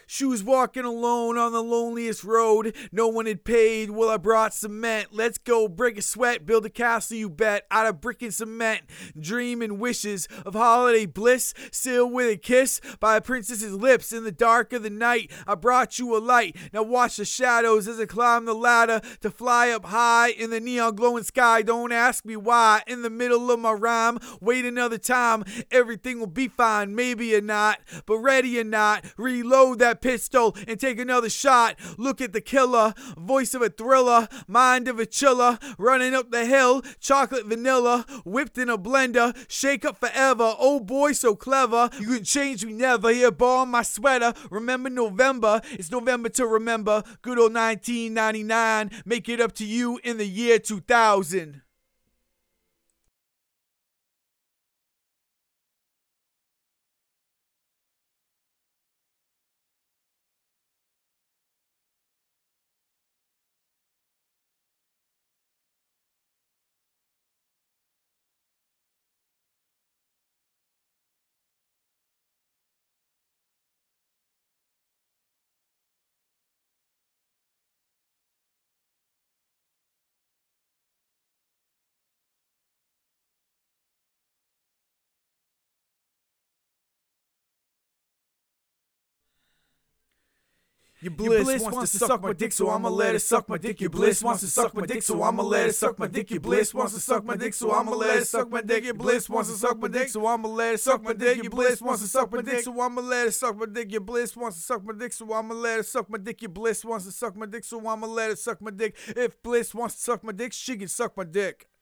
She was walking alone on the loneliest road. No one had paid. Well, I brought cement. Let's go break a sweat, build a castle, you bet, out of brick and cement. Dream and wishes of holiday bliss, sealed with a kiss by a princess's lips. In the dark of the night, I brought you a light. Now watch the shadows as I climb the ladder to fly up high in the neon glowing sky. Don't ask me why. In the middle of my rhyme, wait another time. Everything will be fine, maybe or not, but ready or not, reload that pistol and take another shot. Look at the killer, voice of a thriller, mind of a chiller, running up the hill, chocolate vanilla, whipped in a blender, shake up forever. Oh boy, so clever, you can change me never. Here, borrow my sweater, remember November, it's November to remember. Good old 1999, make it up to you in the year 2000. Your bliss wants to suck my dick, so I'ma let it suck my dick. Your bliss wants to suck my dick, so I'ma let it suck my dick. Your bliss wants to suck my dick, so I'ma let it suck my dick. Your bliss wants to suck my dick, so I'ma let it suck my dick. Your bliss wants to suck my dick, so I'ma let it suck my dick. Your bliss wants to suck my dick, so I'ma let it suck my dick. Your bliss wants to suck my dick, so I'ma let it suck my dick. If bliss wants to suck my dick, she can suck my dick.